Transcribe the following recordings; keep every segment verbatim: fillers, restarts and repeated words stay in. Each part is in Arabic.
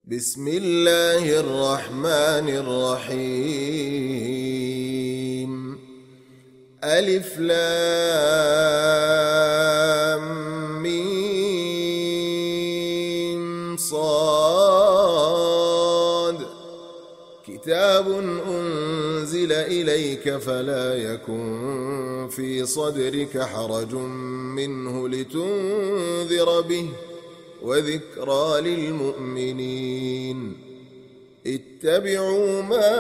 بسم الله الرحمن الرحيم. ألف لام ميم صاد. كتاب أنزل إليك فلا يكن في صدرك حرج منه لتنذر به وذكرى للمؤمنين. اتبعوا ما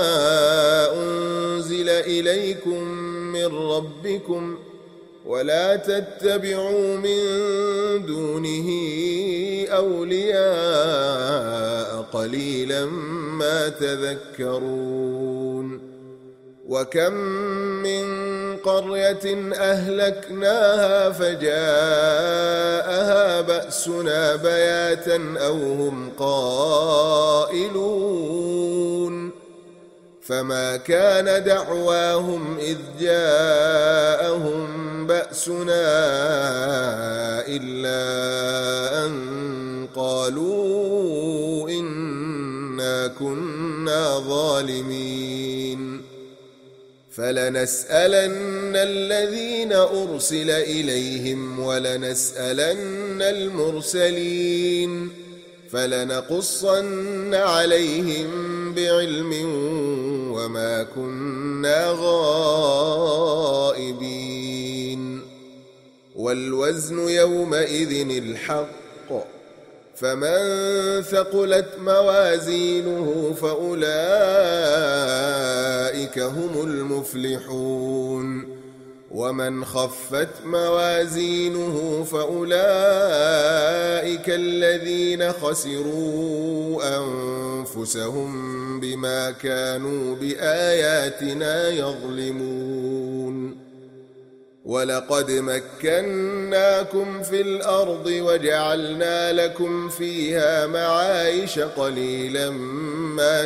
أنزل إليكم من ربكم ولا تتبعوا من دونه أولياء قليلا ما تذكرون. وكم من قرية أهلكناها فجاءها بأسنا بياتا أو هم قائلون. فما كان دعواهم إذ جاءهم بأسنا إلا أن قالوا إنا كنا ظالمين. فلنسألن الذين أرسل إليهم ولنسألن المرسلين فلنقصن عليهم بعلم وما كنا غائبين. والوزن يومئذ الحق، فمن ثقلت موازينه فأولئك هم المفلحون. ومن خفت موازينه فأولئك الذين خسروا أنفسهم بما كانوا بآياتنا يظلمون. ولقد مكناكم في الأرض وجعلنا لكم فيها معايش قليلا ما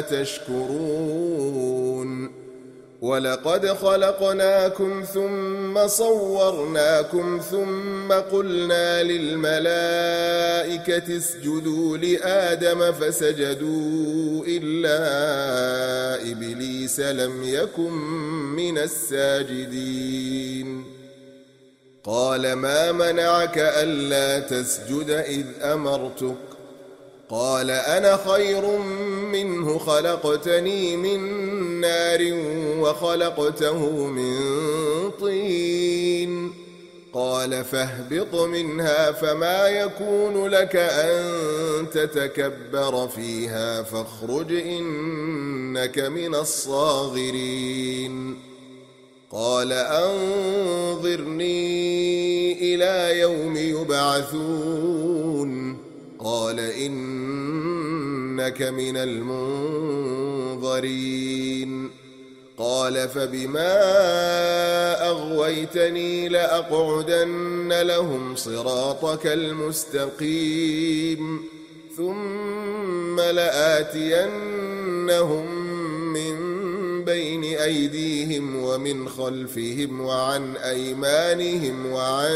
تشكرون. ولقد خلقناكم ثم صورناكم ثم قلنا للملائكة اسجدوا لآدم فسجدوا إلا إبليس لم يكن من الساجدين. قال ما منعك ألا تسجد إذ أمرتك؟ قال أنا خير منه خلقتني من نار وخلقته من طين. قال فاهبط منها فما يكون لك أن تتكبر فيها فاخرج إنك من الصاغرين. قال أنظرني إلى يوم يبعثون. قال إنك من المنظرين. قال فبما أغويتني لأقعدن لهم صراطك المستقيم ثم لآتينهم من بين أيديهم ومن خلفهم وعن أيمانهم وعن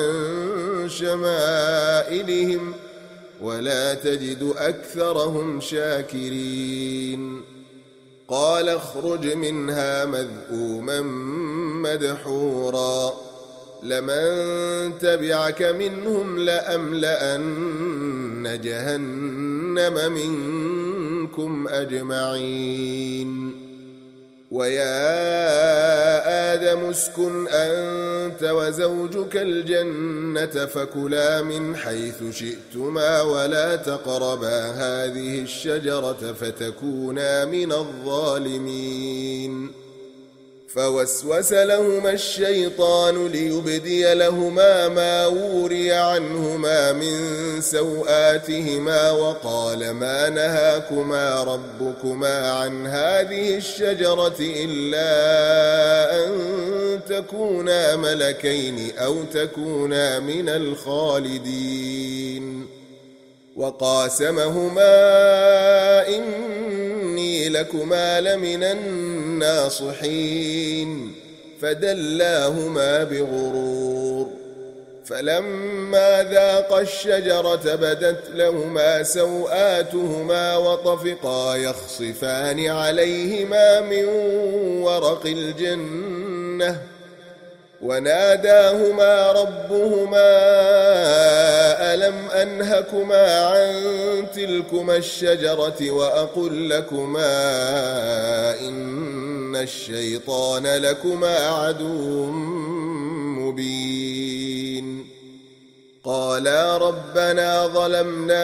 شمائلهم ولا تجد أكثرهم شاكرين. قال اخرج منها مذءوما مدحورا لمن تبعك منهم لأملأن جهنم منكم أجمعين. ويا آدم اسكن أنت وزوجك الجنة فكلا من حيث شئتما ولا تقربا هذه الشجرة فتكونا من الظالمين. فوسوس لهما الشيطان ليبدي لهما ما وري عنهما من سوآتهما وقال ما نهاكما ربكما عن هذه الشجرة إلا أن تكونا ملكين أو تكونا من الخالدين. وقاسمهما إني لكما لمن الناصحين فدلاهما بغرور فلما ذاقا الشجرة بدت لهما سوآتهما وطفقا يخصفان عليهما من ورق الجنة وناداهما ربهما ألم أنهكما عن تلكما الشجرة وأقل لكما إن الشيطان لكما عدو مبين قالا ربنا ظلمنا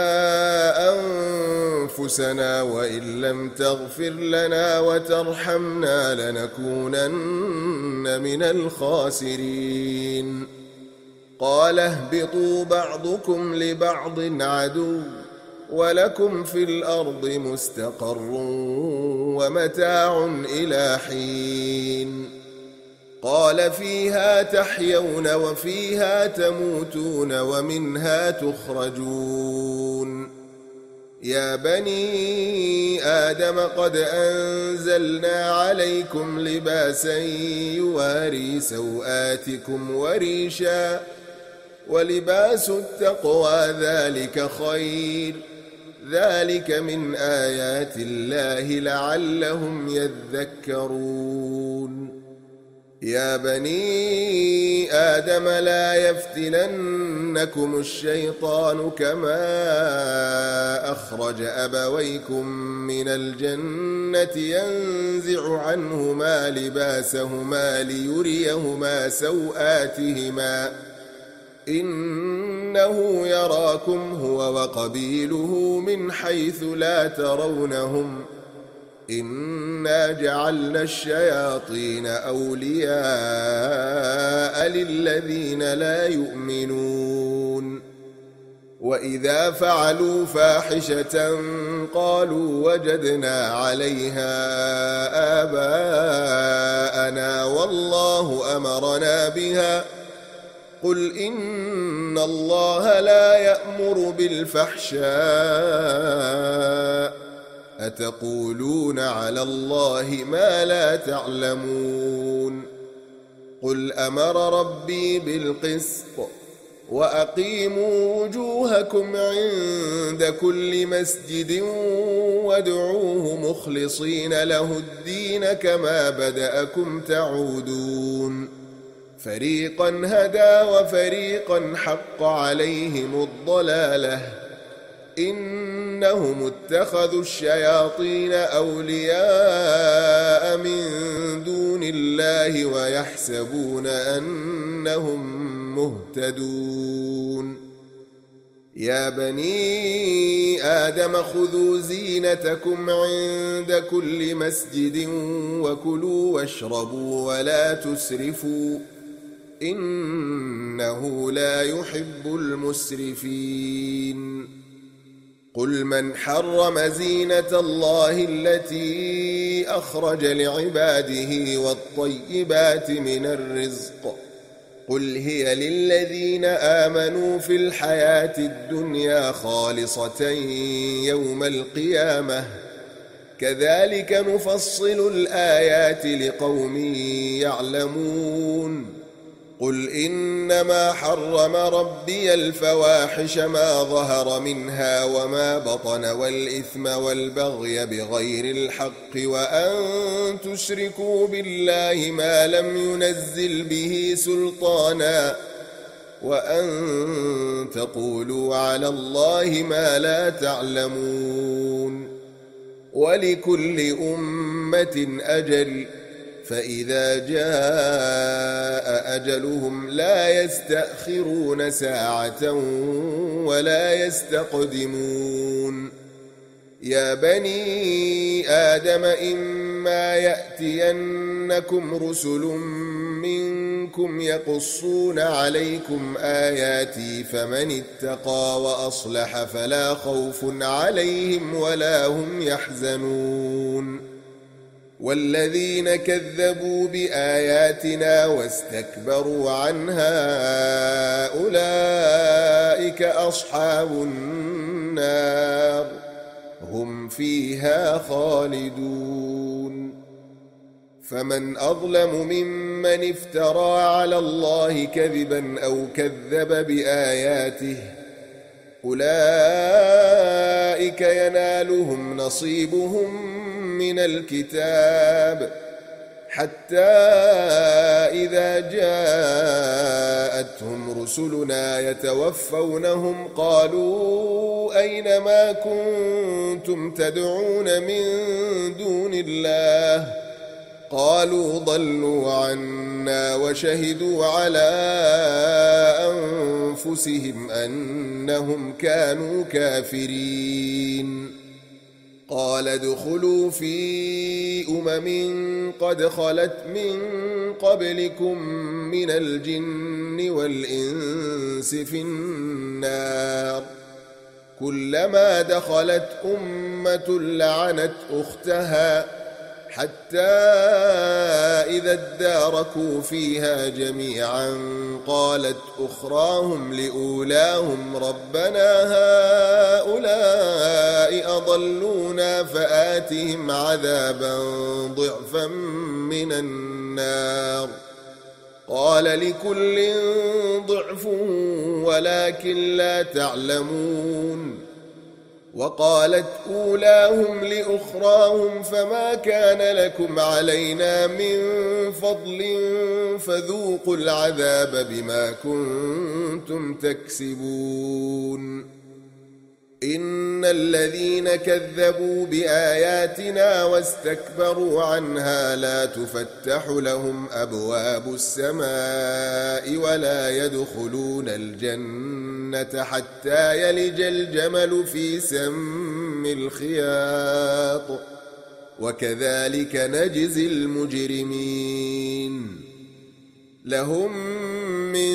أنفسنا وإن لم تغفر لنا وترحمنا لنكونن من الخاسرين قال اهبطوا بعضكم لبعض عدو ولكم في الأرض مستقر ومتاع إلى حين قال فيها تحيون وفيها تموتون ومنها تخرجون يا بني آدم قد أنزلنا عليكم لباسا يواري سوآتكم وريشا ولباس التقوى ذلك خير ذلك من آيات الله لعلهم يذكرون يا بني آدم لا يفتننكم الشيطان كما أخرج أبويكم من الجنة ينزع عنهما لباسهما ليريهما سوآتهما إنه يراكم هو وقبيله من حيث لا ترونهم إنا جعلنا الشياطين أولياء للذين لا يؤمنون وإذا فعلوا فاحشة قالوا وجدنا عليها آباءنا والله أمرنا بها قل إن الله لا يأمر بالفحشاء أتقولون على الله ما لا تعلمون قل أمر ربي بالقسط وأقيموا وجوهكم عند كل مسجد وادعوه مخلصين له الدين كما بدأكم تعودون فريقا هدى وفريقا حق عليهم الضلالة إنهم اتخذوا الشياطين أولياء من دون الله ويحسبون أنهم مهتدون يا بني آدم خذوا زينتكم عند كل مسجد وكلوا واشربوا ولا تسرفوا إنه لا يحب المسرفين قل من حرم زينة الله التي أخرج لعباده والطيبات من الرزق قل هي للذين آمنوا في الحياة الدنيا خالصة يوم القيامة كذلك نفصل الآيات لقوم يعلمون قل إنما حرم ربي الفواحش ما ظهر منها وما بطن والإثم والبغي بغير الحق وأن تشركوا بالله ما لم ينزل به سلطانا وأن تقولوا على الله ما لا تعلمون ولكل أمة أجل فإذا جاء أجلهم لا يستأخرون ساعة ولا يستقدمون يا بني آدم إما يأتينكم رسل منكم يقصون عليكم آياتي فمن اتقى وأصلح فلا خوف عليهم ولا هم يحزنون والذين كذبوا بآياتنا واستكبروا عنها أولئك أصحاب النار هم فيها خالدون فمن أظلم ممن من افترى على الله كذبا أو كذب بآياته أولئك ينالهم نصيبهم من الكتاب حتى إذا جاءتهم رسلنا يتوفونهم قالوا أين ما كنتم تدعون من دون الله قالوا ضلوا عنا وشهدوا على أنفسهم أنهم كانوا كافرين قال ادخلوا في أمم قد خلت من قبلكم من الجن والإنس في النار كلما دخلت أمة لعنت أختها حتى إذا اداركوا فيها جميعا قالت أخراهم لأولاهم ربنا هؤلاء أضلونا فآتهم عذابا ضعفا من النار قال لكل ضعف ولكن لا تعلمون وقالت أولاهم لأخراهم فما كان لكم علينا من فضل فذوقوا العذاب بما كنتم تكسبون إن الذين كذبوا بآياتنا واستكبروا عنها لا تفتح لهم أبواب السماء ولا يدخلون الجنة حتى يلج الجمل في سم الخياط وكذلك نجزي المجرمين لهم من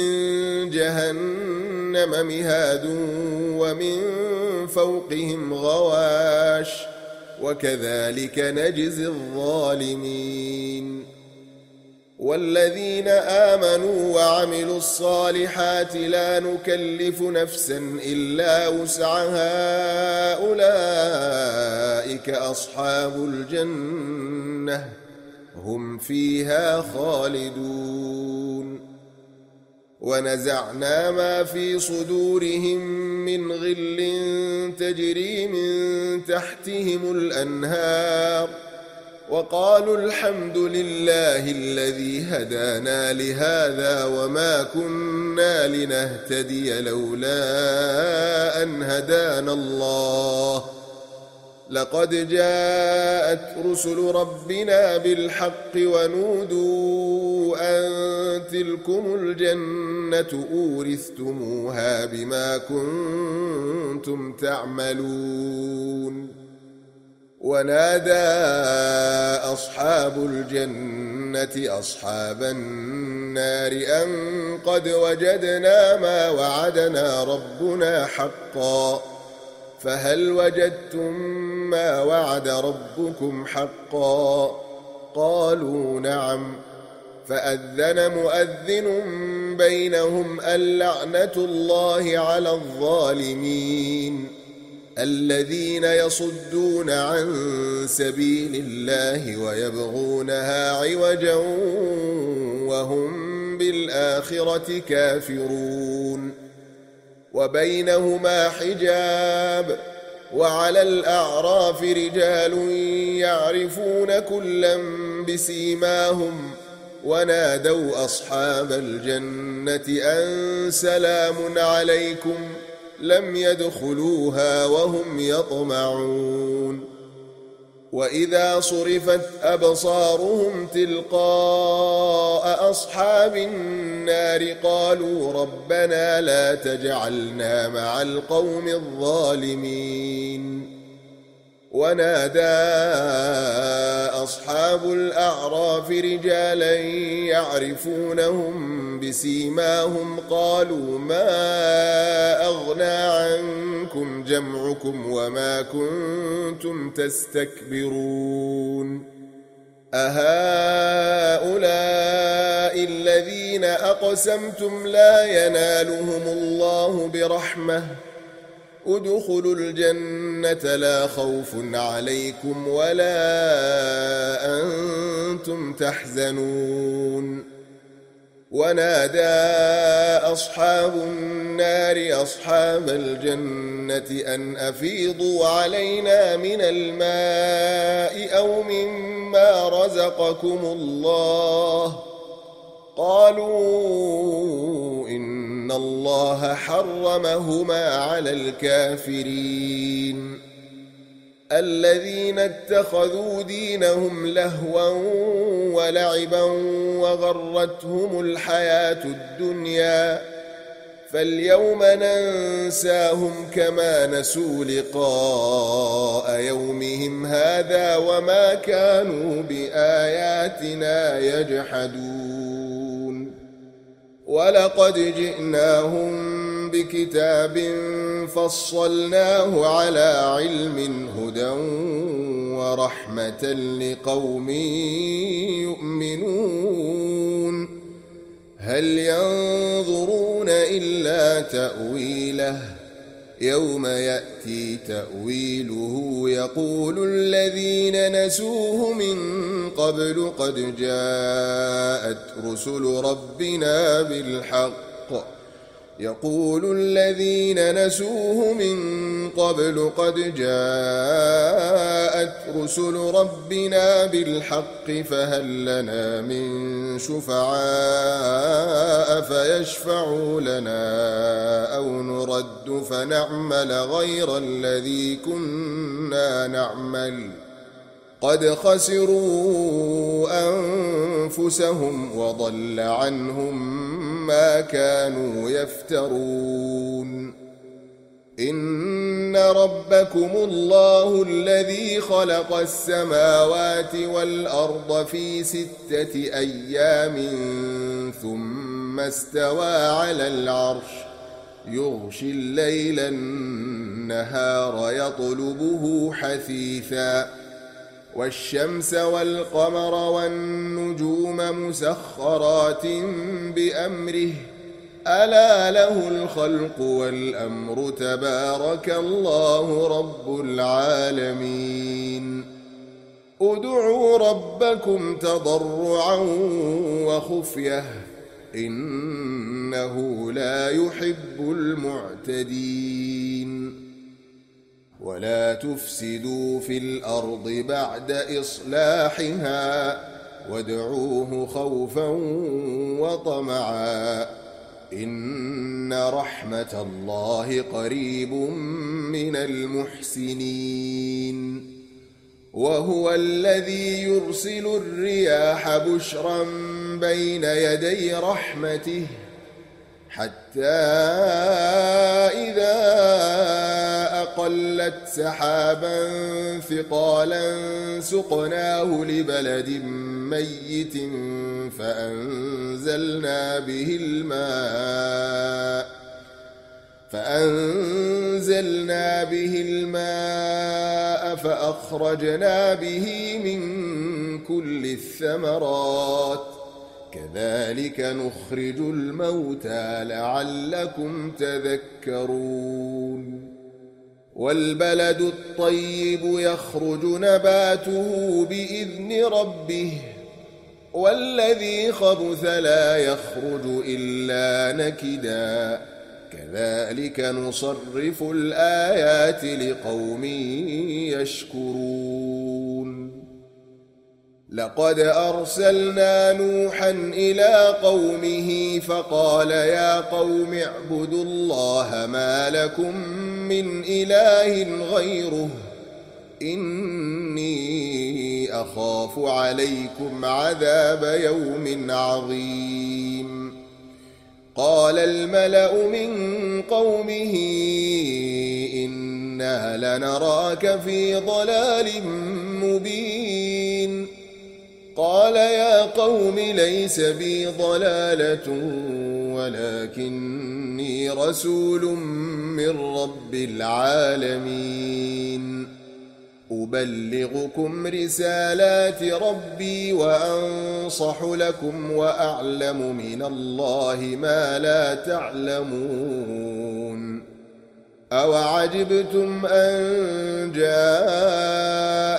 جهنم مهاد ومن فوقهم غواش وكذلك نجزي الظالمين والذين آمنوا وعملوا الصالحات لا نكلف نفسا إلا وسعها أولئك أصحاب الجنة هم فيها خالدون ونزعنا ما في صدورهم من غل تجري من تحتهم الأنهار وقالوا الحمد لله الذي هدانا لهذا وما كنا لنهتدي لولا أن هدانا الله لقد جاءت رسل ربنا بالحق ونودوا أن تلكم الجنة أورثتموها بما كنتم تعملون ونادى أصحاب الجنة أصحاب النار أن قد وجدنا ما وعدنا ربنا حقا فهل وجدتم ما وعد ربكم حقا قالوا نعم فأذن مؤذن بينهم اللعنة الله على الظالمين الذين يصدون عن سبيل الله ويبغونها عوجا وهم بالآخرة كافرون وبينهما حجاب وعلى الأعراف رجال يعرفون كلا بسيماهم ونادوا أصحاب الجنة أن سلام عليكم لم يدخلوها وهم يطمعون وإذا صرفت أبصارهم تلقاء أصحاب النار قالوا ربنا لا تجعلنا مع القوم الظالمين ونادى أصحاب الأعراف رجالا يعرفونهم بسيماهم قالوا ما أغنى عنكم جمعكم وما كنتم تستكبرون أهؤلاء الذين أقسمتم لا ينالهم الله برحمة ادخلوا الجنة لا خوف عليكم ولا أنتم تحزنون ونادى أصحاب النار أصحاب الجنة أن أفيضوا علينا من الماء أو مما رزقكم الله. قالوا إن الله حرمهما على الكافرين الذين اتخذوا دينهم لهوا ولعبا وغرتهم الحياة الدنيا فاليوم ننساهم كما نسوا لقاء يومهم هذا وما كانوا بآياتنا يجحدون. ولقد جئناهم بكتاب فصلناه على علم هدى ورحمة لقوم يؤمنون. هل ينظرون إلا تأويله يوم يأتي تأويله يقول الذين نسوه من قبل قد جاءت رسل ربنا بالحق يقول الذين نسوه من قبل قد جاءت رسل ربنا بالحق فهل لنا من شفعاء فيشفعوا لنا أو نرد فنعمل غير الذي كنا نعمل قد خسروا أنفسهم وضل عنهم ما كانوا يفترون. إن ربكم الله الذي خلق السماوات والأرض في ستة أيام ثم استوى على العرش يغشي الليل النهار يطلبه حثيثا والشمس والقمر والنجوم مسخرات بأمره ألا له الخلق والأمر تبارك الله رب العالمين. ادعوا ربكم تضرعا وخفية إنه لا يحب المعتدين. ولا تفسدوا في الأرض بعد إصلاحها وادعوه خوفا وطمعا إن رحمة الله قريب من المحسنين. وهو الذي يرسل الرياح بشرا بين يدي رحمته حتى إذا أقلت سحابا ثقالا سقناه لبلد ميت فأنزلنا به الماء فأنزلنا به الماء فأخرجنا به من كل الثمرات كذلك نخرج الموتى لعلكم تذكرون. والبلد الطيب يخرج نباته بإذن ربه والذي خبث لا يخرج إلا نكدا كذلك نصرف الآيات لقوم يشكرون. لقد أرسلنا نوحا إلى قومه فقال يا قوم اعبدوا الله ما لكم من إله غيره إني أخاف عليكم عذاب يوم عظيم. قال الملأ من قومه إنا لنراك في ضلال مبين. قال يا قوم ليس بي ضلالة ولكني رسول من رب العالمين أبلغكم رسالات ربي وأنصح لكم وأعلم من الله ما لا تعلمون. أوعجبتم أن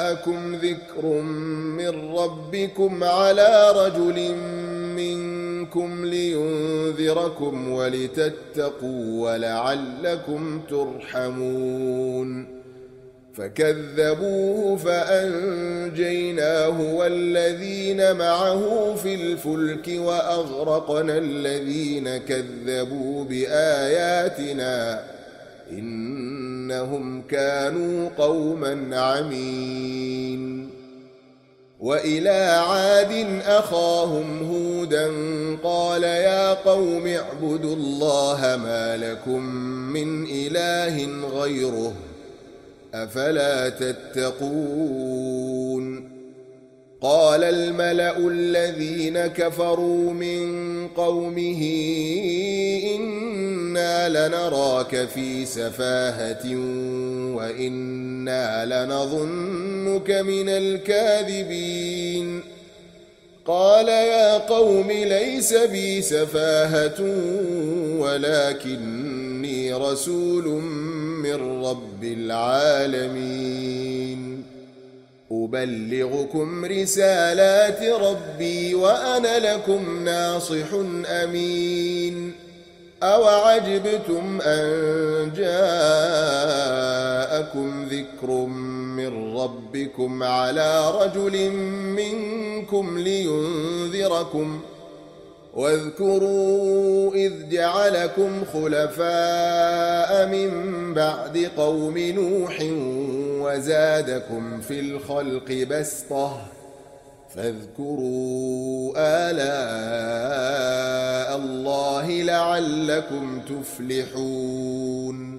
جاءكم ذكر من ربكم على رجل منكم ربكم لينذركم ولتتقوا ولعلكم ترحمون فكذبوه فأنجيناه والذين معه في الفلك وأغرقنا الذين كذبوا بآياتنا إنهم كانوا قوما عمين وإلى عاد أخاهم هودا قال يا قوم اعبدوا الله ما لكم من إله غيره أفلا تتقون قال الملأ الذين كفروا من قومه إنا لنراك في سفاهة وإنا لنظنك من الكاذبين قال يا قوم ليس بي سفاهة ولكني رسول من رب العالمين أبلغكم رسالات ربي وأنا لكم ناصح أمين أوعجبتم أن جاءكم ذكر من ربكم على رجل منكم لينذركم واذكروا إذ جعلكم خلفاء من بعد قوم نوح وزادكم في الخلق بسطة فاذكروا آلاء الله لعلكم تفلحون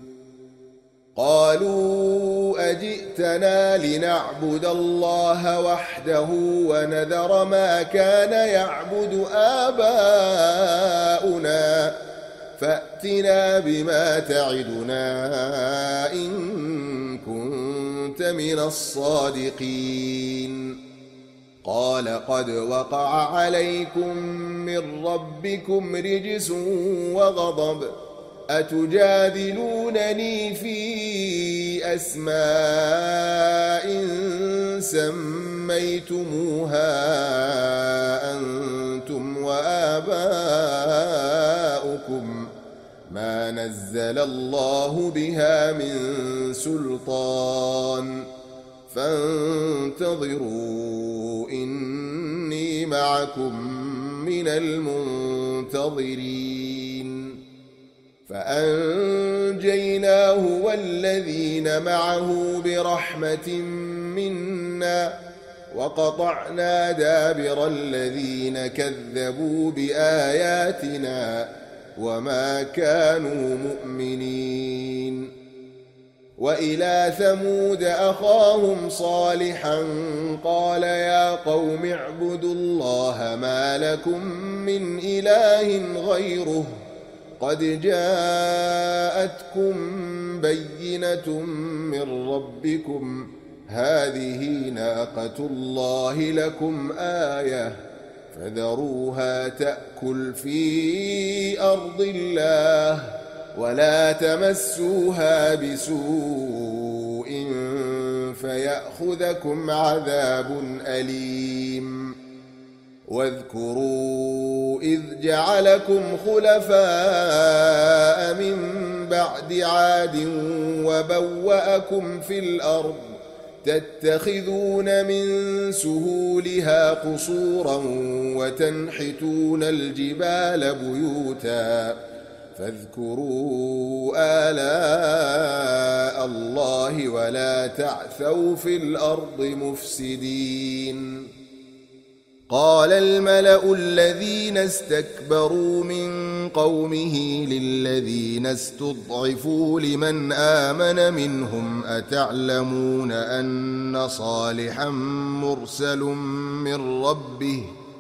قالوا أجئتنا لنعبد الله وحده ونذر ما كان يعبد آباؤنا فأتنا بما تعدنا إن كنت من الصادقين قال قد وقع عليكم من ربكم رجس وغضب أتجادلونني في أسماء سميتموها أنتم وآباؤكم ما نزل الله بها من سلطان فانتظروا إني معكم من المنتظرين فأنجيناه والذين معه برحمة منا وقطعنا دابر الذين كذبوا بآياتنا وما كانوا مؤمنين وإلى ثمود أخاهم صالحا قال يا قوم اعبدوا الله ما لكم من إله غيره قد جاءتكم بينة من ربكم هذه ناقة الله لكم آية فذروها تأكل في أرض الله ولا تمسوها بسوء فيأخذكم عذاب أليم واذكروا إذ جعلكم خلفاء من بعد عاد وبوأكم في الأرض تتخذون من سهولها قصورا وتنحتون الجبال بيوتا فاذكروا آلاء الله ولا تعثوا في الأرض مفسدين قال الملأ الذين استكبروا من قومه للذين استضعفوا لمن آمن منهم أتعلمون أن صالحا مرسل من ربه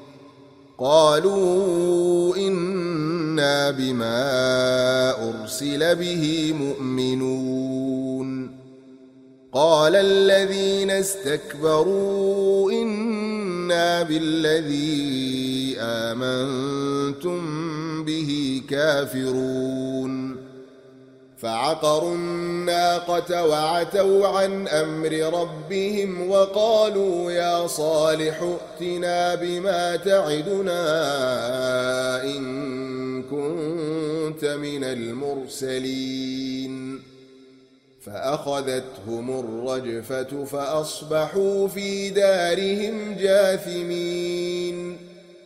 قالوا إنا بما أرسل به مؤمنون قال الذين استكبروا إنا بالذي آمنتم به كافرون فعقروا الناقة وعتوا عن أمر ربهم وقالوا يا صالح ائتنا بما تعدنا إن كنت من المرسلين فأخذتهم الرجفة فأصبحوا في دارهم جاثمين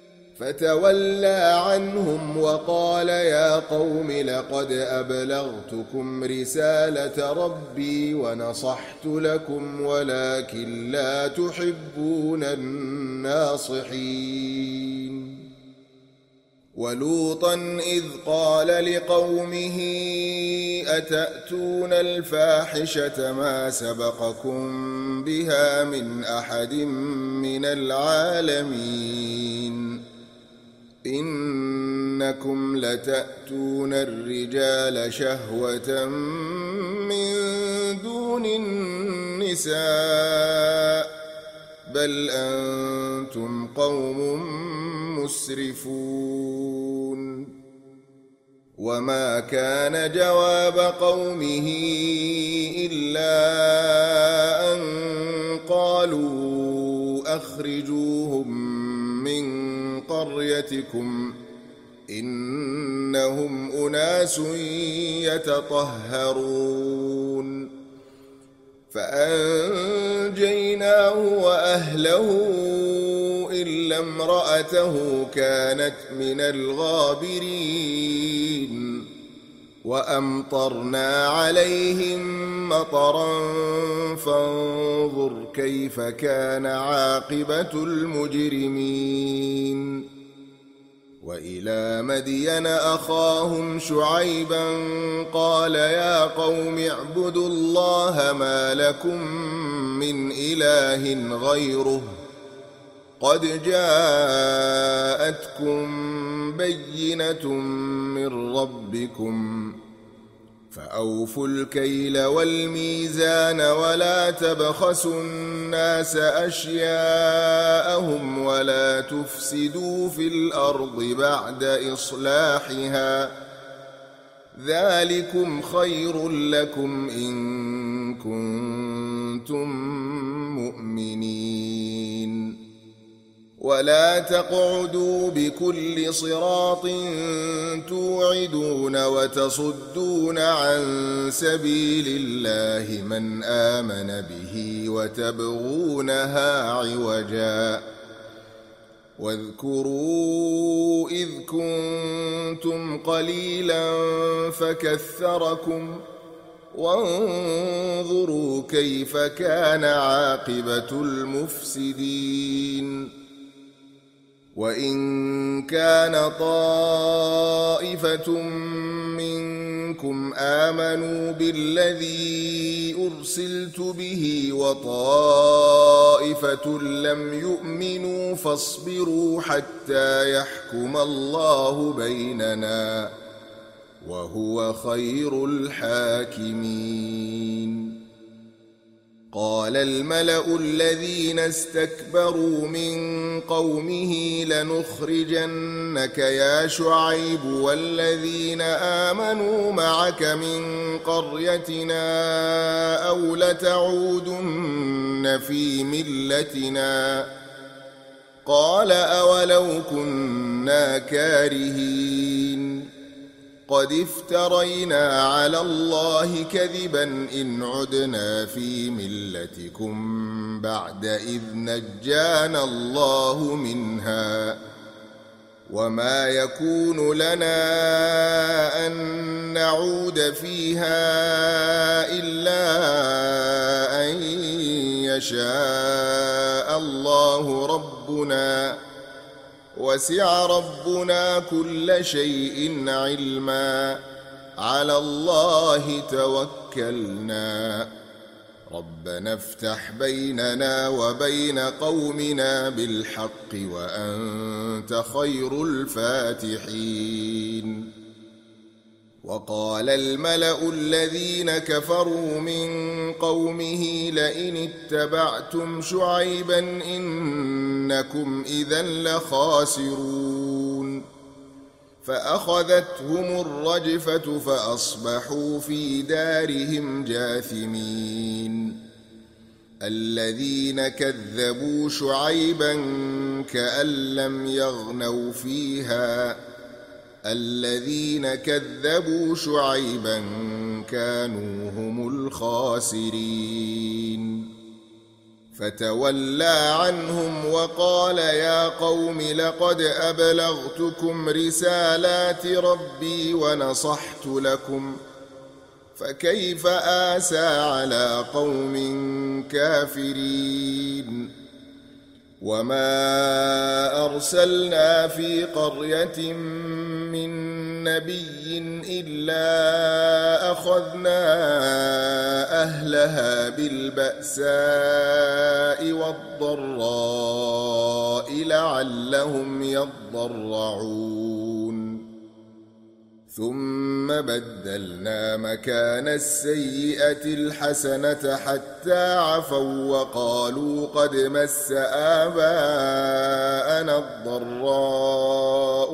فتولى عنهم وقال يا قوم لقد أبلغتكم رسالة ربي ونصحت لكم ولكن لا تحبون الناصحين ولوطا إذ قال لقومه أتأتون الفاحشة ما سبقكم بها من أحد من العالمين إنكم لتأتون الرجال شهوة من دون النساء بل أنتم قوم مسرفون وما كان جواب قومه إلا أن قالوا أخرجوهم من قريتكم إنهم أناس يتطهرون فأنجيناه وأهله إلا امرأته كانت من الغابرين وأمطرنا عليهم مطرا فانظر كيف كان عاقبة المجرمين وإلى مدين أخاهم شعيبا قال يا قوم اعبدوا الله ما لكم من إله غيره قد جاءتكم بينة من ربكم فأوفوا الكيل والميزان ولا تبخسوا الناس أشياءهم ولا تفسدوا في الأرض بعد إصلاحها ذلكم خير لكم إن كنتم مؤمنين ولا تقعدوا بكل صراط توعدون وتصدون عن سبيل الله من آمن به وتبغونها عوجا واذكروا إذ كنتم قليلا فكثركم وانظروا كيف كان عاقبة المفسدين وإن كان طائفة منكم آمنوا بالذي أرسلت به وطائفة لم يؤمنوا فاصبروا حتى يحكم الله بيننا وهو خير الحاكمين قال الملأ الذين استكبروا من قومه لنخرجنك يا شعيب والذين آمنوا معك من قريتنا أو لتعودن في ملتنا قال أولو كنا كارهين قد افترينا على الله كذبا إن عدنا في ملتكم بعد إذ نجانا الله منها وما يكون لنا أن نعود فيها إلا أن يشاء الله ربنا وسع ربنا كل شيء علما على الله توكلنا ربنا افتح بيننا وبين قومنا بالحق وأنت خير الفاتحين وقال الملأ الذين كفروا من قومه لئن اتبعتم شعيبا إنكم إذا لخاسرون فأخذتهم الرجفة فأصبحوا في دارهم جاثمين. الذين كذبوا شعيبا كأن لم يغنوا فيها الذين كذبوا شعيبا كانوا هم الخاسرين. فتولى عنهم وقال يا قوم لقد أبلغتكم رسالات ربي ونصحت لكم فكيف آسى على قوم كافرين. وما أرسلنا في قرية من نبي إلا أخذنا أهلها بالبأساء والضراء لعلهم يضرعون. ثم بدلنا مكان السيئة الحسنة حتى عفوا وقالوا قد مس آباءنا الضراء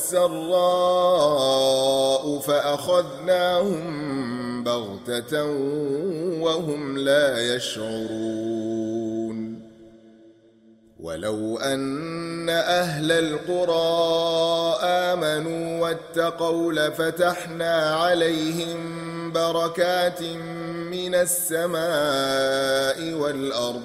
والسراء فأخذناهم بغتة وهم لا يشعرون. ولو أن أهل القرى آمنوا واتقوا لفتحنا عليهم بركات من السماء والأرض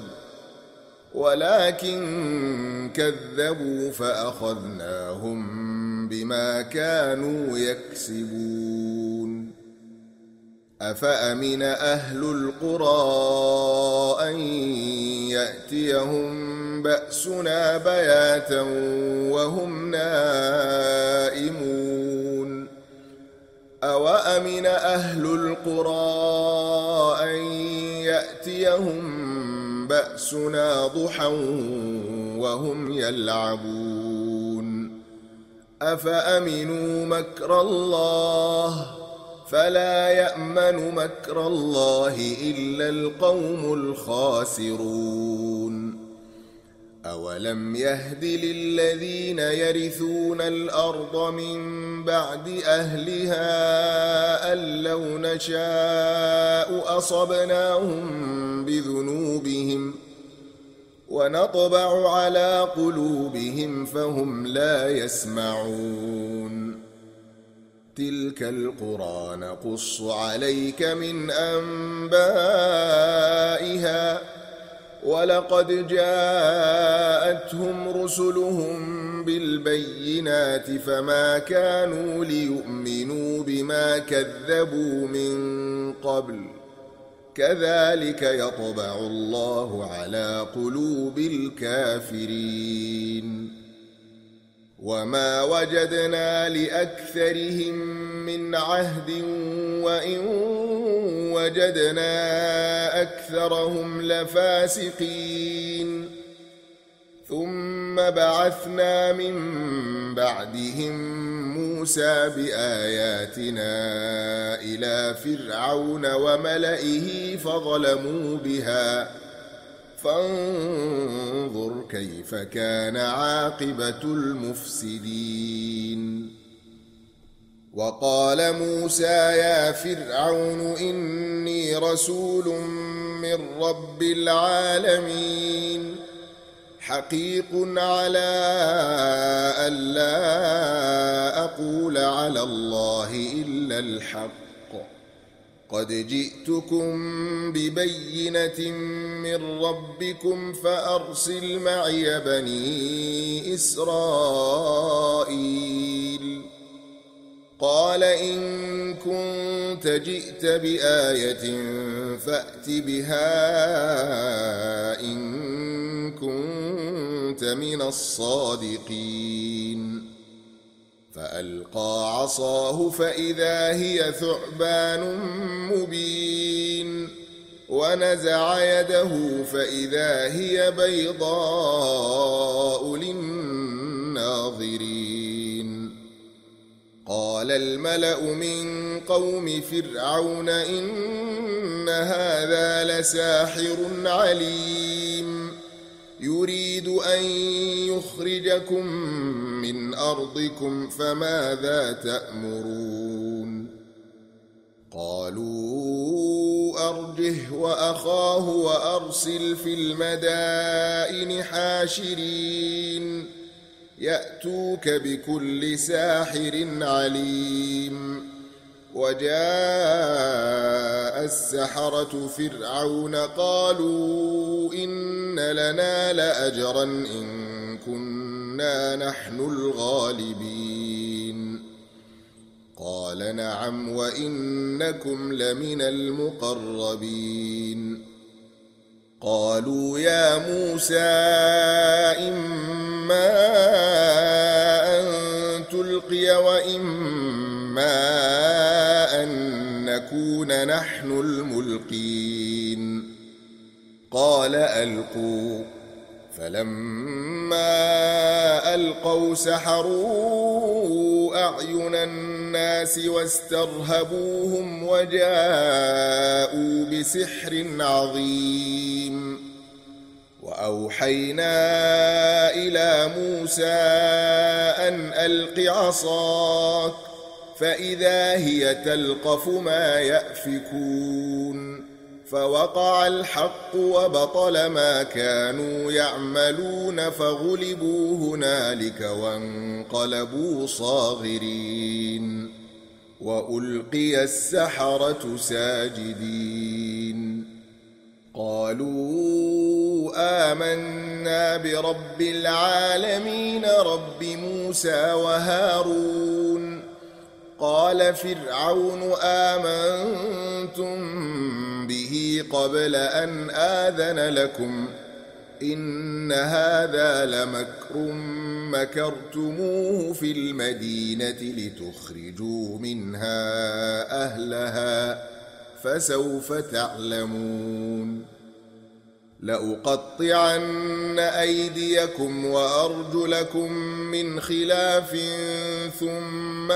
ولكن كذبوا فأخذناهم بما كانوا يكسبون. أفأمن أهل القرى أن يأتيهم بأسنا بياتا وهم نائمون. أوأمن أهل القرى أن يأتيهم بأسنا ضحى وهم يلعبون. أفأمنوا مكر الله فلا يأمن مكر الله إلا القوم الخاسرون. أولم يهد للذين يرثون الأرض من بعد أهلها أن لو نشاء أصبناهم بذنوبهم ونطبع على قلوبهم فهم لا يسمعون. تلك القرى نقص عليك من أنبائها ولقد جاءتهم رسلهم بالبينات فما كانوا ليؤمنوا بما كذبوا من قبل كذلك يطبع الله على قلوب الكافرين. وما وجدنا لأكثرهم من عهد وإن وجدنا أكثرهم لفاسقين. ثم بعثنا من بعدهم موسى بآياتنا إلى فرعون وملئه فظلموا بها فانظر كيف كان عاقبة المفسدين. وقال موسى يا فرعون إني رسول من رب العالمين حقيق على ألا أقول على الله إلا الحق قد جئتكم ببينة من ربكم فأرسل معي بني إسرائيل. قال إن كنت جئت بآية فأت بها إن كنت من الصادقين. فألقى عصاه فإذا هي ثعبان مبين ونزع يده فإذا هي بيضاء للناظرين. قال الملأ من قوم فرعون إن هذا لساحر عليم يريد أن يخرجكم من أرضكم فماذا تأمرون قالوا أرجه وأخاه وأرسل في المدائن حاشرين يأتوك بكل ساحر عليم وجاء السحرة فرعون قالوا إن لنا لأجرا إن كنا نحن الغالبين قال نعم وإنكم لمن المقربين قالوا يا موسى إما أن تلقي وإما أن نكون نحن الملقين قال ألقوا فلما ألقوا سحروا أعين الناس واسترهبوهم وجاءوا بسحر عظيم وأوحينا إلى موسى أن ألق عصاك فإذا هي تلقف ما يأفكون فوقع الحق وبطل ما كانوا يعملون فغلبوا هنالك وانقلبوا صاغرين وألقي السحرة ساجدين قالوا آمنا برب العالمين رب موسى وهارون قال فرعون آمنتم به قبل أن آذن لكم إن هذا لمكر مكرتموه في المدينة لتخرجوا منها أهلها فسوف تعلمون لأقطعن أيديكم وأرجلكم من خلاف ثم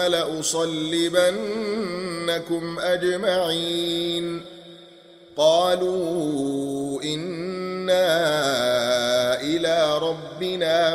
لأصلبنكم أجمعين قالوا إنا إلى ربنا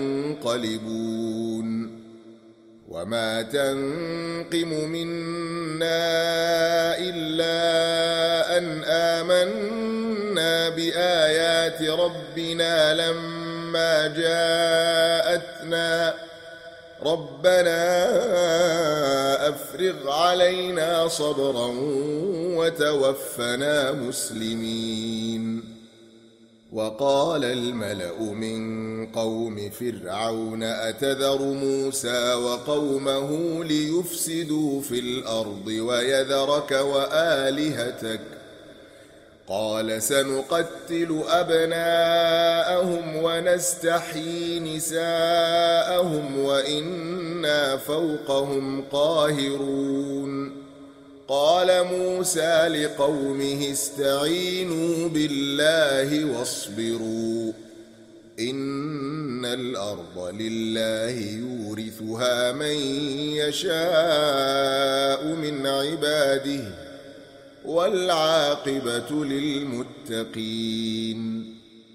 منقلبون وما تنقم منا إلا أن آمنا بآيات ربنا لما جاءتنا ربنا أفرغ علينا صبرا وتوفنا مسلمين وقال الملأ من قوم فرعون أتذر موسى وقومه ليفسدوا في الأرض ويذرك وآلهتك قال سنقتل أبناءهم ونستحيي نساءهم وإنا فوقهم قاهرون قال موسى لقومه استعينوا بالله واصبروا إن الأرض لله يورثها من يشاء من عباده والعاقبة للمتقين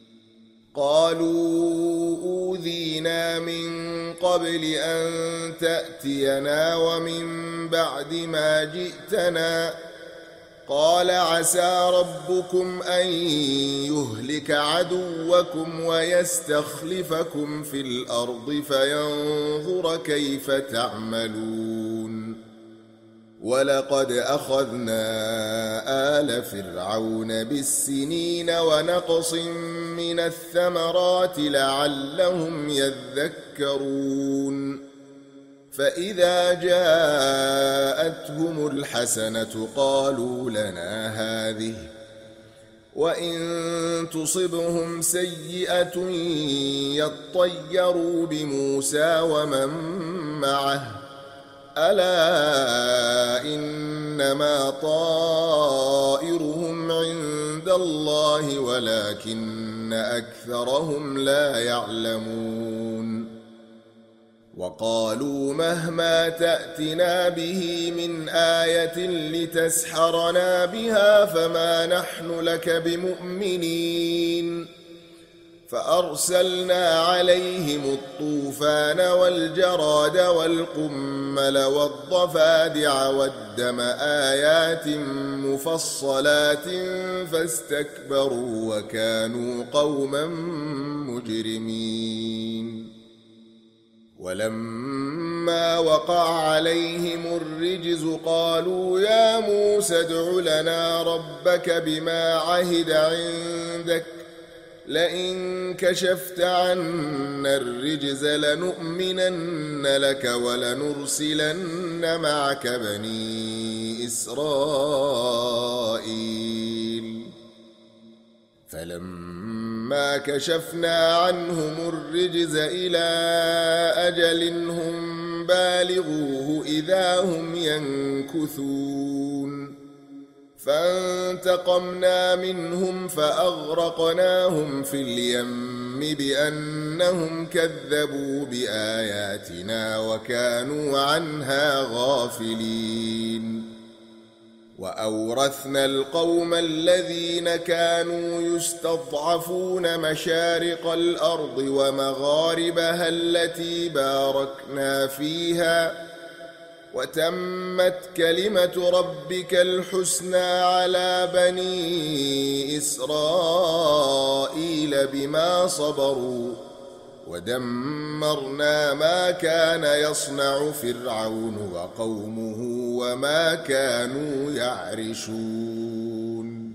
قالوا أوذينا من قبل أن تأتينا ومن بعد ما جئتنا قال عسى ربكم أن يهلك عدوكم ويستخلفكم في الأرض فينظر كيف تعملون ولقد أخذنا آل فرعون بالسنين ونقص من الثمرات لعلهم يذكرون فإذا جاءتهم الحسنة قالوا لنا هذه وإن تصبهم سيئة يطيروا بموسى ومن معه ألا إنما طائرهم عند الله ولكن أكثرهم لا يعلمون وقالوا مهما تأتنا به من آية لتسحرنا بها فما نحن لك بمؤمنين فأرسلنا عليهم الطوفان والجراد والقمل والضفادع والدم آيات مفصلات فاستكبروا وكانوا قوما مجرمين. ولما وقع عليهم الرجز قالوا يا موسى ادع لنا ربك بما عهد عندك لئن كشفت عنا الرجز لنؤمنن لك ولنرسلن معك بني إسرائيل. فلما كشفنا عنهم الرجز إلى أجل هم بالغوه إذا هم ينكثون فانتقمنا منهم فأغرقناهم في اليم بأنهم كذبوا بآياتنا وكانوا عنها غافلين. وأورثنا القوم الذين كانوا يستضعفون مشارق الأرض ومغاربها التي باركنا فيها وتمت كلمة ربك الحسنى على بني إسرائيل بما صبروا ودمرنا ما كان يصنع فرعون وقومه وما كانوا يعرشون.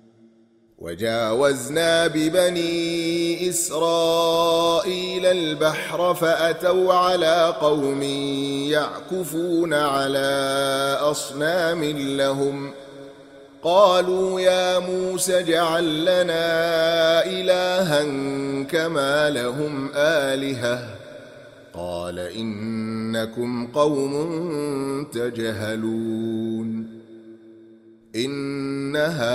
وجاوزنا ببني إسرائيل البحر فأتوا على قوم يعكفون على أصنام لهم قالوا يا موسى اجعل لنا إلها كما لهم آلهة قال إنكم قوم تجهلون. إن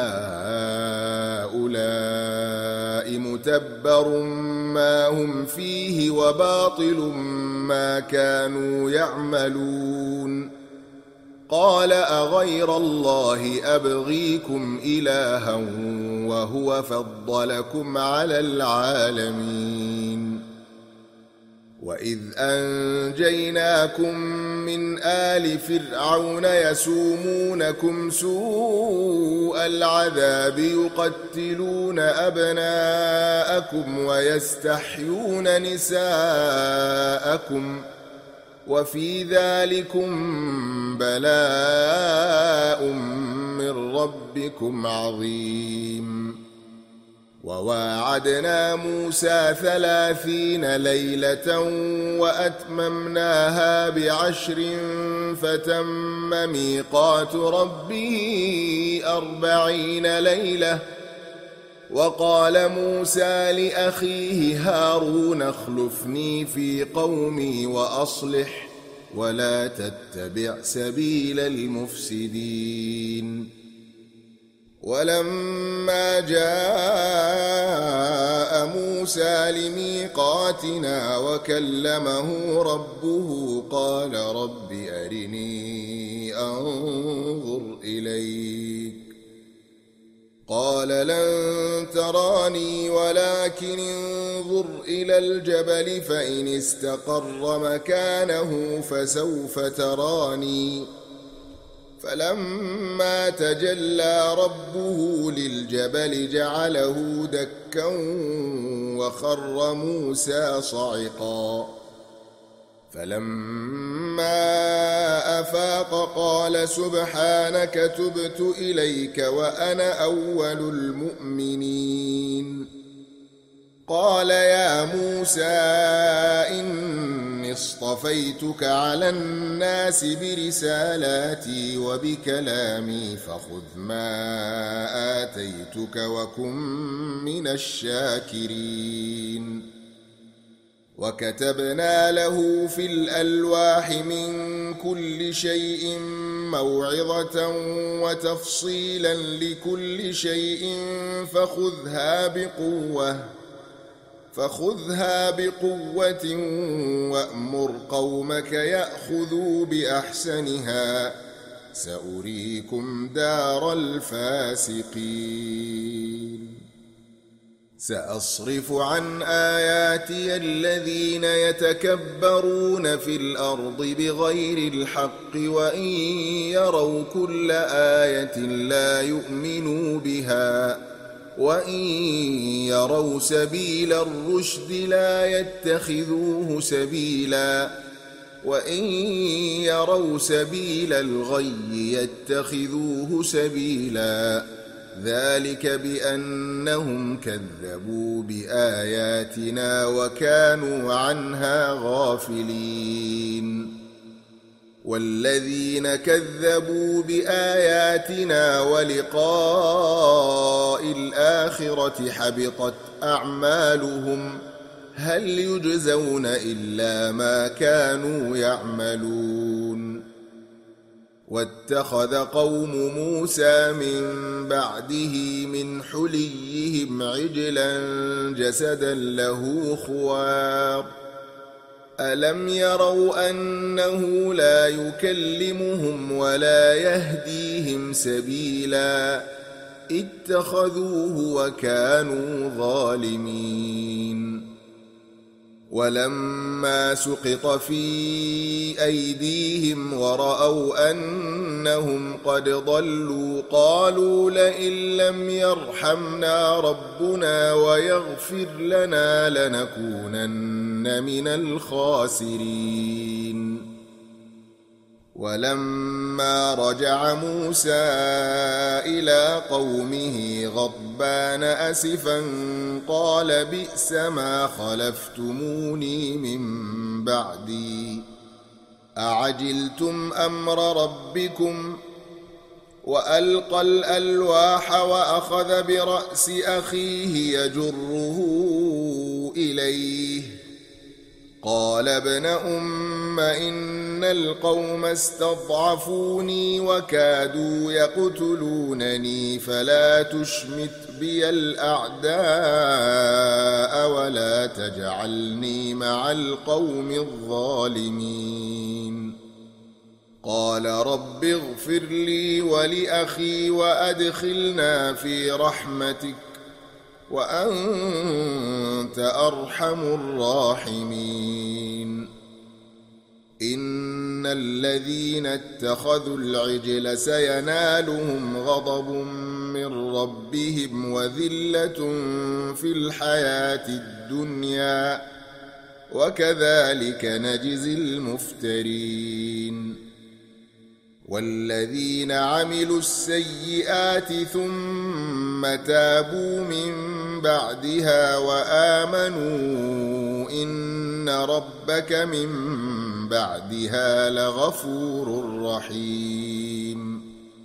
هؤلاء متبر ما هم فيه وباطل ما كانوا يعملون. قال أغير الله أبغيكم إلها وهو فضلكم على العالمين. وإذ أنجيناكم من آل فرعون يسومونكم سوء العذاب يقتلون أبناءكم ويستحيون نساءكم وفي ذلكم بلاء من ربكم عظيم. وواعدنا موسى ثلاثين ليلة وأتممناها بعشر فتم ميقات ربه أربعين ليلة. وقال موسى لأخيه هارون اخلفني في قومي وأصلح ولا تتبع سبيل المفسدين. ولما جاء موسى لميقاتنا وكلمه ربه قال رب أرني أنظر إليك قال لن تراني ولكن انظر إلى الجبل فإن استقر مكانه فسوف تراني. فلما تجلى ربه للجبل جعله دكا وخر موسى صعقا. فلما أفاق قال سبحانك تبت إليك وأنا أول المؤمنين. قال يا موسى إني اصطفيتك على الناس برسالاتي وبكلامي فخذ ما آتيتك وكن من الشاكرين. وكتبنا له في الألواح من كل شيء موعظة وتفصيلا لكل شيء فخذها بقوة فخذها بقوة وأمر قومك يأخذوا بأحسنها سأريكم دار الفاسقين. سأصرف عن آياتي الذين يتكبرون في الأرض بغير الحق وإن يروا كل آية لا يؤمنوا بها وإن يروا سبيل الرشد لا يتخذوه سبيلا وإن يروا سبيل الغي يتخذوه سبيلا ذلك بأنهم كذبوا بآياتنا وكانوا عنها غافلين والذين كذبوا بآياتنا ولقاء الآخرة حبطت أعمالهم هل يجزون إلا ما كانوا يعملون واتخذ قوم موسى من بعده من حليهم عجلا جسدا له خوار ألم يروا أنه لا يكلمهم ولا يهديهم سبيلا اتخذوه وكانوا ظالمين ولما سقط في أيديهم ورأوا أنهم قد ضلوا قالوا لئن لم يرحمنا ربنا ويغفر لنا لنكونن من الخاسرين ولما رجع موسى إلى قومه غضبان أسفا قال بئس ما خلفتموني من بعدي أعجلتم أمر ربكم وألقى الألواح وأخذ برأس أخيه يجره إليه قال ابن أم إن القوم استضعفوني وكادوا يقتلونني فلا تشمت بي الأعداء ولا تجعلني مع القوم الظالمين قال رب اغفر لي ولأخي وأدخلنا في رحمتك وأنت أرحم الراحمين إن الذين اتخذوا العجل سينالهم غضب من ربهم وذلة في الحياة الدنيا وكذلك نجزي المفترين والذين عملوا السيئات ثم تابوا من بعدها وآمنوا إن ربك من بعدها لغفور رحيم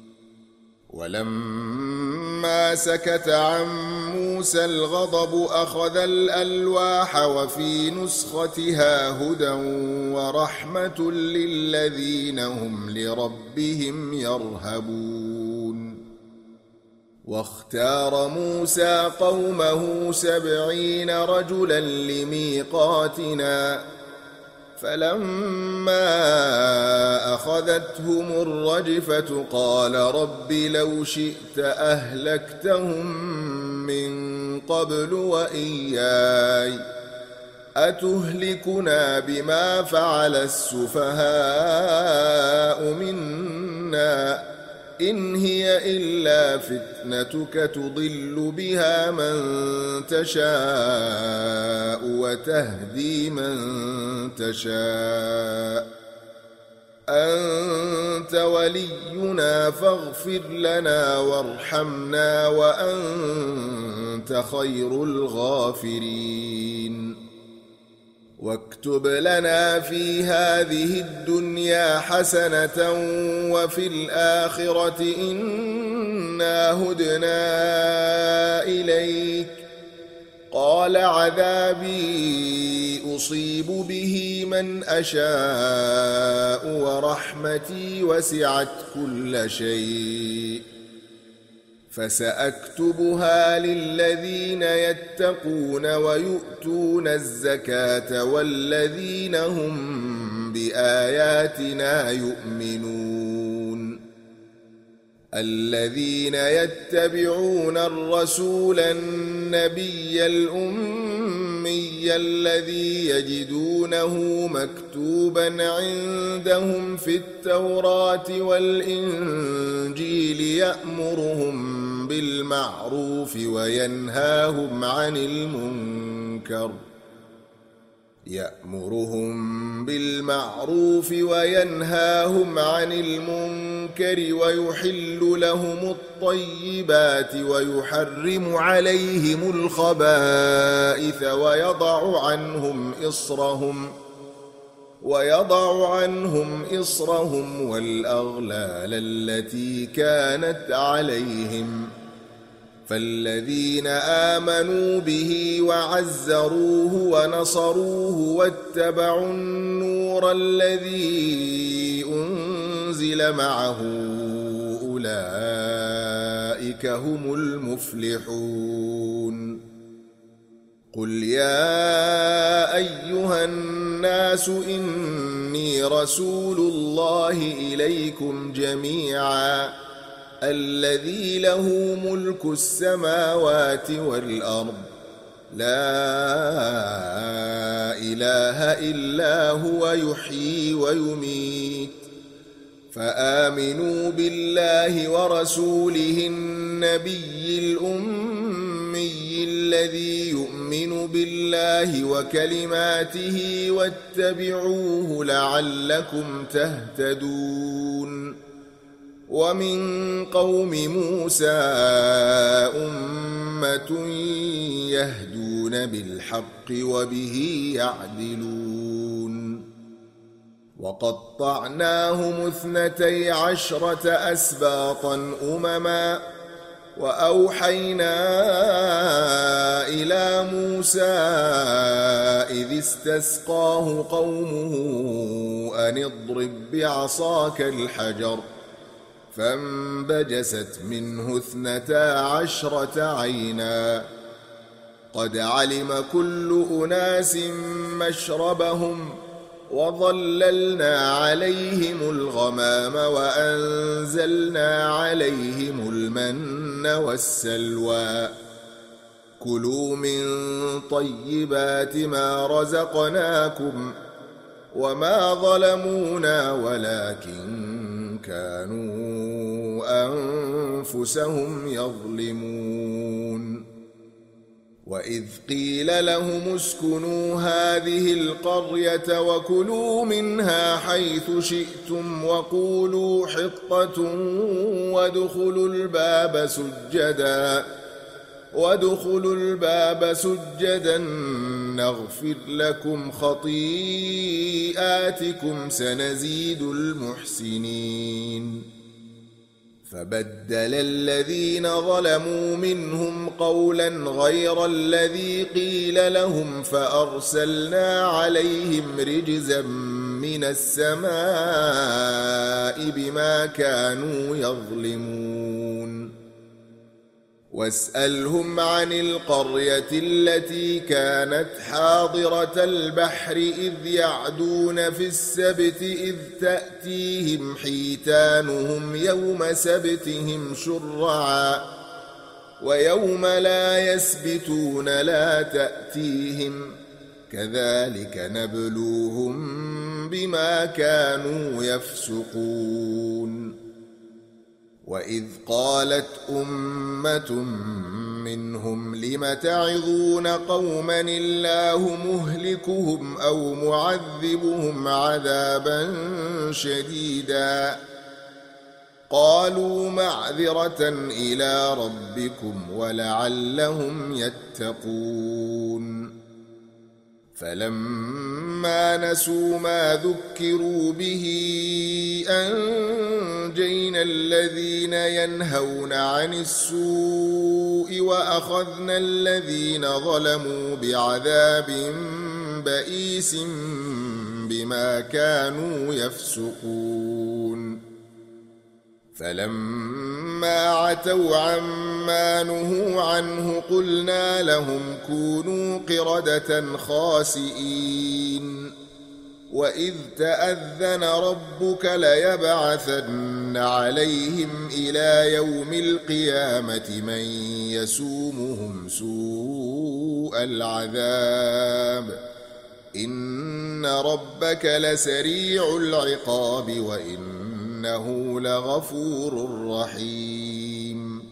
ولما سكت عن موسى الغضب أخذ الألواح وفي نسختها هدى ورحمة للذين هم لربهم يرهبون واختار موسى قومه سبعين رجلا لميقاتنا فلما أخذتهم الرجفة قال رب لو شئت أهلكتهم من قبل وإياي أتهلكنا بما فعل السفهاء منا إن هي إلا فتنتك تضل بها من تشاء وتهدي من تشاء أنت ولينا فاغفر لنا وارحمنا وأنت خير الغافرين واكتب لنا في هذه الدنيا حسنة وفي الآخرة إنا هدنا إليك قال عذابي أصيب به من أشاء ورحمتي وسعت كل شيء فسأكتبها للذين يتقون ويؤتون الزكاة والذين هم بآياتنا يؤمنون الذين يتبعون الرسول النبي النبي الأمي الذي يجدونه مكتوبا عندهم في التوراة والإنجيل يأمرهم بالمعروف وينهاهم عن المنكر يأمرهم بالمعروف وينهاهم عن المنكر ويحل لهم الطيبات ويحرم عليهم الخبائث ويضع عنهم إصرهم ويضع عنهم إصرهم والأغلال التي كانت عليهم فالذين آمنوا به وعزروه ونصروه واتبعوا النور الذي أنزل معه أولئك هم المفلحون قل يا أيها الناس إني رسول الله إليكم جميعا الذي له ملك السماوات والأرض لا إله إلا هو يحيي ويميت فآمنوا بالله ورسوله النبي الأمي الذي يؤمن بالله وكلماته واتبعوه لعلكم تهتدون ومن قوم موسى أمة يهدون بالحق وبه يعدلون وقطعناهم اثنتي عشرة أسباطا أمما وأوحينا إلى موسى إذ استسقاه قومه أن اضرب بعصاك الحجر فانبجست منه اثنتا عشرة عينا قد علم كل أناس مشربهم وظللنا عليهم الغمام وأنزلنا عليهم المن والسلوى كلوا من طيبات ما رزقناكم وما ظلمونا ولكن كانوا أنفسهم يظلمون وإذ قيل لهم اسكنوا هذه القرية وكلوا منها حيث شئتم وقولوا حطة وادخلوا الباب سجدا وادخلوا الباب سجدا نغفر لكم خطيئاتكم سنزيد المحسنين فبدل الذين ظلموا منهم قولا غير الذي قيل لهم فأرسلنا عليهم رجزا من السماء بما كانوا يظلمون واسألهم عن القرية التي كانت حاضرة البحر إذ يعدون في السبت إذ تأتيهم حيتانهم يوم سبتهم شرعا ويوم لا يسبتون لا تأتيهم كذلك نبلوهم بما كانوا يفسقون وإذ قالت أمة منهم لم تعظون قوما الله مهلكهم أو معذبهم عذابا شديدا قالوا معذرة إلى ربكم ولعلهم يتقون فلما نسوا ما ذكروا به أنجينا الذين ينهون عن السوء وأخذنا الذين ظلموا بعذاب بئيس بما كانوا يفسقون فلما عتوا عما نهوا عنه قلنا لهم كونوا قردة خاسئين وإذ تأذن ربك ليبعثن عليهم إلى يوم القيامة من يسومهم سوء العذاب إن ربك لسريع العقاب وإنه لغفور رحيم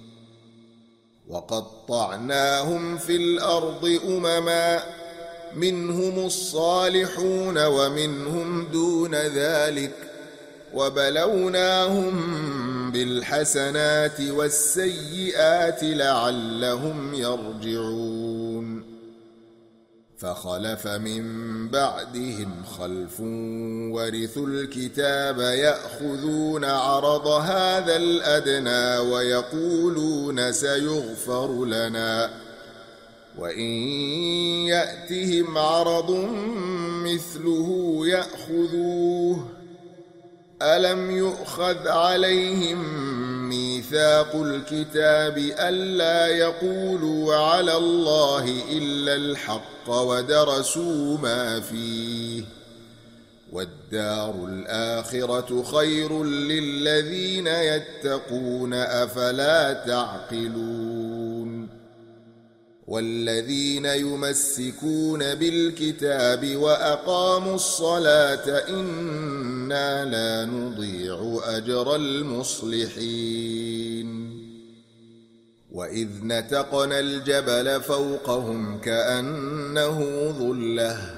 وقطعناهم في الأرض أمما منهم الصالحون ومنهم دون ذلك وبلوناهم بالحسنات والسيئات لعلهم يرجعون فخلف من بعدهم خلف ورثوا الكتاب يأخذون عرض هذا الأدنى ويقولون سيغفر لنا وإن يأتهم عرض مثله يأخذوه ألم يؤخذ عليهم ميثاق الكتاب ألا يقولوا على الله إلا الحق ودرسوا ما فيه والدار الآخرة خير للذين يتقون أفلا تعقلون والذين يمسكون بالكتاب وأقاموا الصلاة إنا لا نضيع أجر المصلحين وإذ نتقنا الجبل فوقهم كأنه ظلة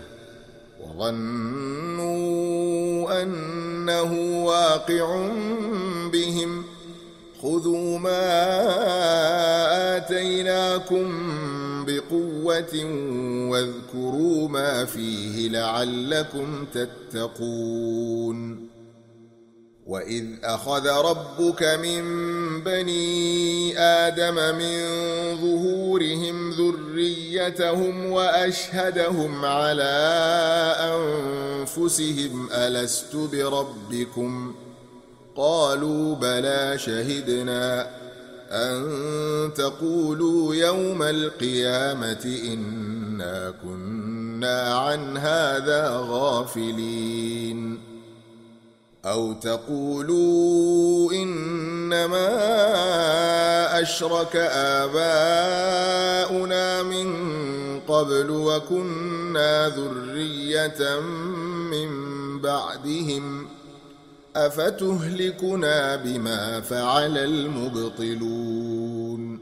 وظنوا أنه واقع بهم خذوا ما آتيناكم بقوة واذكروا ما فيه لعلكم تتقون وإذ أخذ ربك من بني آدم من ظهورهم ذريتهم وأشهدهم على أنفسهم ألست بربكم قالوا بلى شهدنا أن تقولوا يوم القيامة إنا كنا عن هذا غافلين أو تقولوا إنما أشرك آباؤنا من قبل وكنا ذرية من بعدهم أفتهلكنا بما فعل المبطلون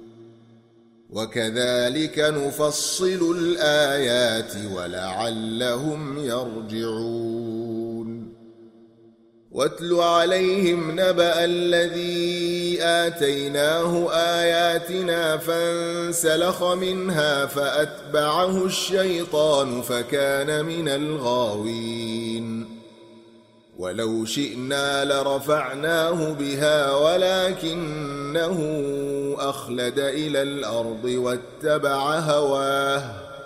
وكذلك نفصل الآيات ولعلهم يرجعون واتل عليهم نبأ الذي آتيناه آياتنا فانسلخ منها فأتبعه الشيطان فكان من الغاوين ولو شئنا لرفعناه بها ولكنه أخلد إلى الأرض واتبع هواه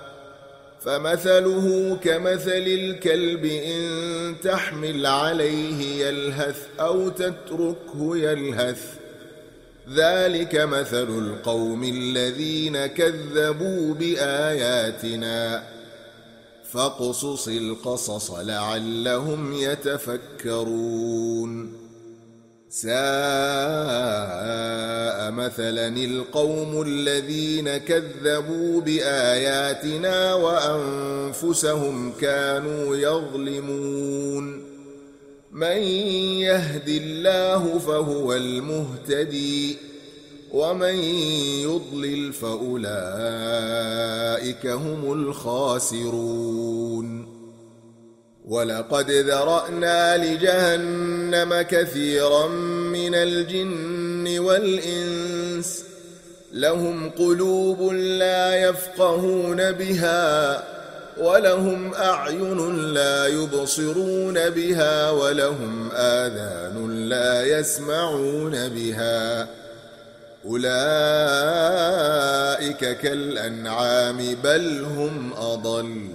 فمثله كمثل الكلب إن تحمل عليه يلهث أو تتركه يلهث ذلك مثل القوم الذين كذبوا بآياتنا فاقصص القصص لعلهم يتفكرون ساء مثلا القوم الذين كذبوا بآياتنا وأنفسهم كانوا يظلمون من يهد الله فهو المهتدي ومن يضلل فأولئك هم الخاسرون ولقد ذرأنا لجهنم كثيرا من الجن والإنس لهم قلوب لا يفقهون بها ولهم أعين لا يبصرون بها ولهم آذان لا يسمعون بها أولئك كالأنعام بل هم أضل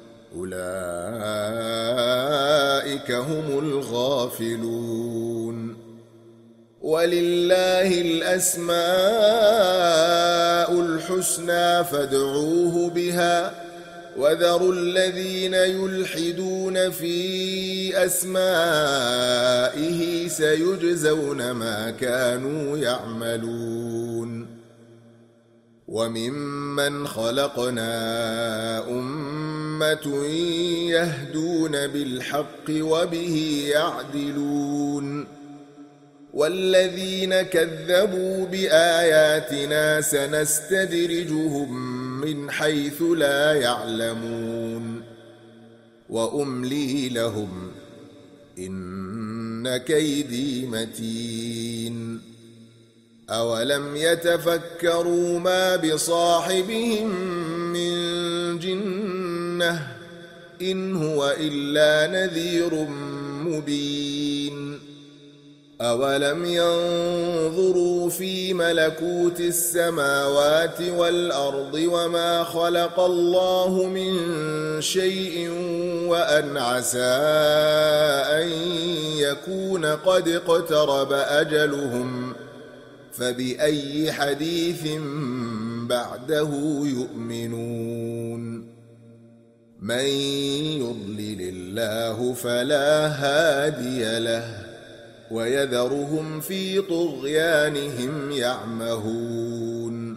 أولئك هم الغافلون ولله الأسماء الحسنى فادعوه بها وذروا الذين يلحدون في أسمائه سيجزون ما كانوا يعملون وممن خلقنا أمة يهدون بالحق وبه يعدلون والذين كذبوا بآياتنا سنستدرجهم من حيث لا يعلمون وأملي لهم إن كيدي متين أولم يتفكروا ما بصاحبهم من جنة إن هو إلا نذير مبين أولم ينظروا في ملكوت السماوات والأرض وما خلق الله من شيء وأن عسى أن يكون قد اقترب أجلهم فبأي حديث بعده يؤمنون من يضلل الله فلا هادي له ويذرهم في طغيانهم يعمهون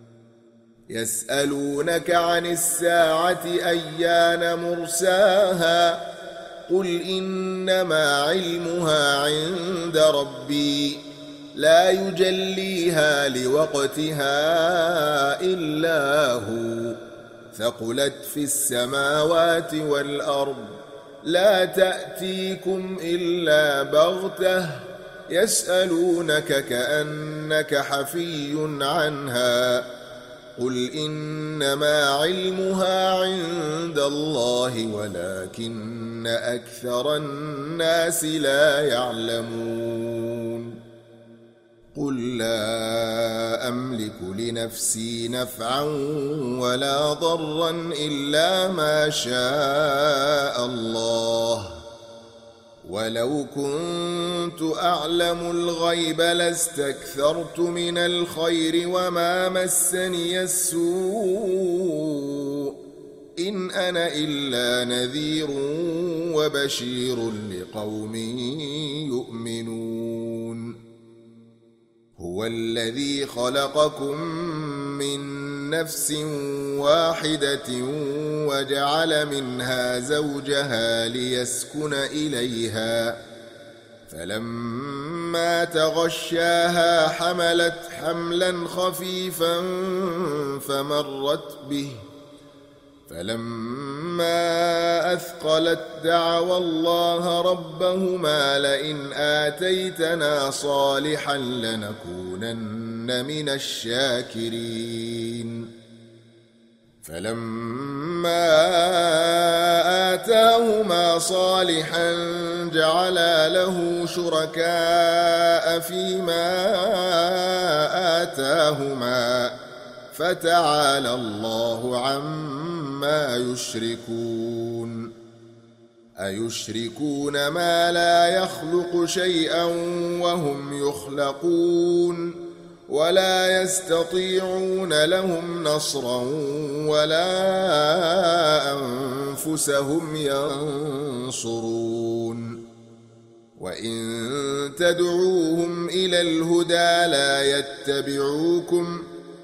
يسألونك عن الساعة أيان مرساها قل إنما علمها عند ربي لا يجليها لوقتها إلا هو ثقلت في السماوات والأرض لا تأتيكم إلا بغتة يسألونك كأنك حفي عنها قل إنما علمها عند الله ولكن أكثر الناس لا يعلمون قل لا أملك لنفسي نفعا ولا ضرا إلا ما شاء الله ولو كنت أعلم الغيب لاستكثرت من الخير وما مسني السوء إن أنا إلا نذير وبشير لقوم يؤمنون هو الذي خلقكم من نفس واحدة وجعل منها زوجها ليسكن إليها فلما تغشاها حملت حملا خفيفا فمرت به فلما أثقلت دعوا الله ربهما لئن آتيتنا صالحا لنكونن من الشاكرين فلما آتاهما صالحا جعلا له شركاء فيما آتاهما فتعالى الله عما يشركون أيشركون ما لا يخلق شيئا وهم يخلقون ولا يستطيعون لهم نصرا ولا أنفسهم ينصرون وإن تدعوهم إلى الهدى لا يتبعوكم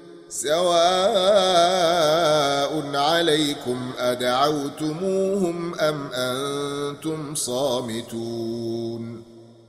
سواء عليكم أدعوتموهم أم أنتم صامتون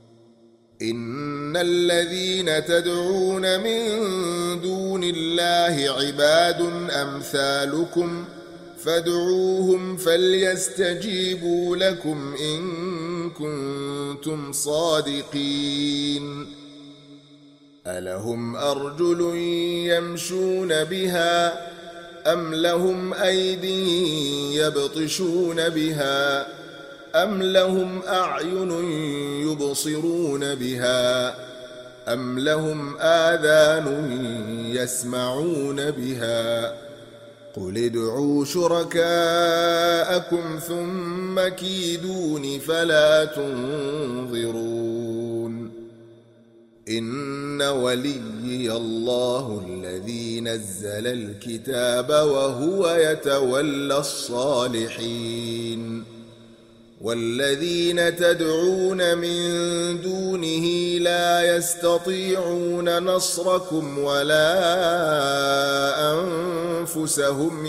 إن الذين تدعون من دون الله عباد أمثالكم فادعوهم فليستجيبوا لكم إن كنتم صادقين ألهم أرجل يمشون بها أم لهم أيدي يبطشون بها أم لهم أعين يبصرون بها أم لهم آذان يسمعون بها قل ادعوا شركاءكم ثم كيدون فلا تنظرون إن وليي الله الذي نزل الكتاب وهو يتولى الصالحين والذين تدعون من دونه لا يستطيعون نصركم ولا أنفسهم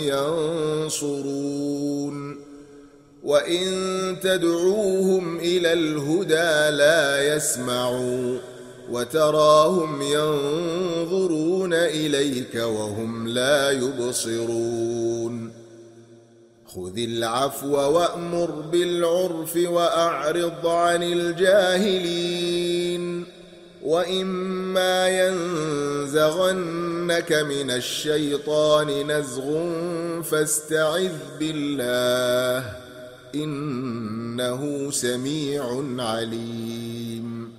ينصرون وإن تدعوهم إلى الهدى لا يسمعوا وتراهم ينظرون إليك وهم لا يبصرون خذ العفو وأمر بالعرف وأعرض عن الجاهلين وإما ينزغنك من الشيطان نزغ فاستعذ بالله إنه سميع عليم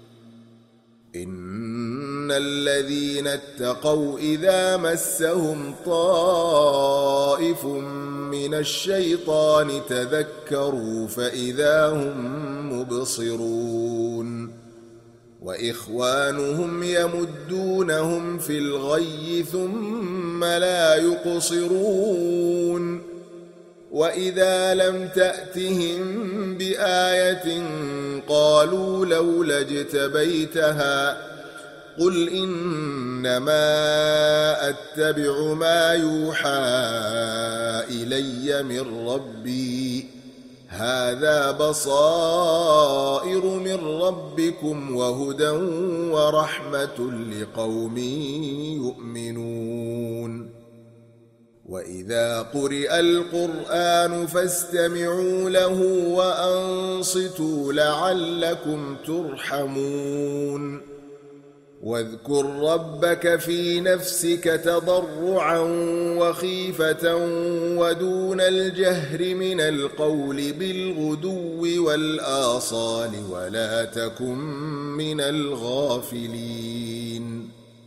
إن الذين اتقوا إذا مسهم طائف من الشيطان تذكروا فإذا هم مبصرون وإخوانهم يمدونهم في الغي ثم لا يقصرون وإذا لم تأتهم بآية قالوا لولا اجتبيتها قل إنما أتبع ما يوحى إلي من ربي هذا بصائر من ربكم وهدى ورحمة لقوم يؤمنون وإذا قرئ القرآن فاستمعوا له وأنصتوا لعلكم ترحمون واذكر ربك في نفسك تضرعا وخيفة ودون الجهر من القول بالغدو والآصال ولا تكن من الغافلين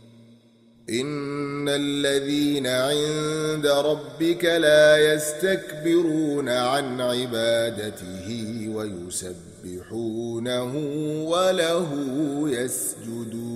إن الذين عند ربك لا يستكبرون عن عبادته ويسبحونه وله يسجدون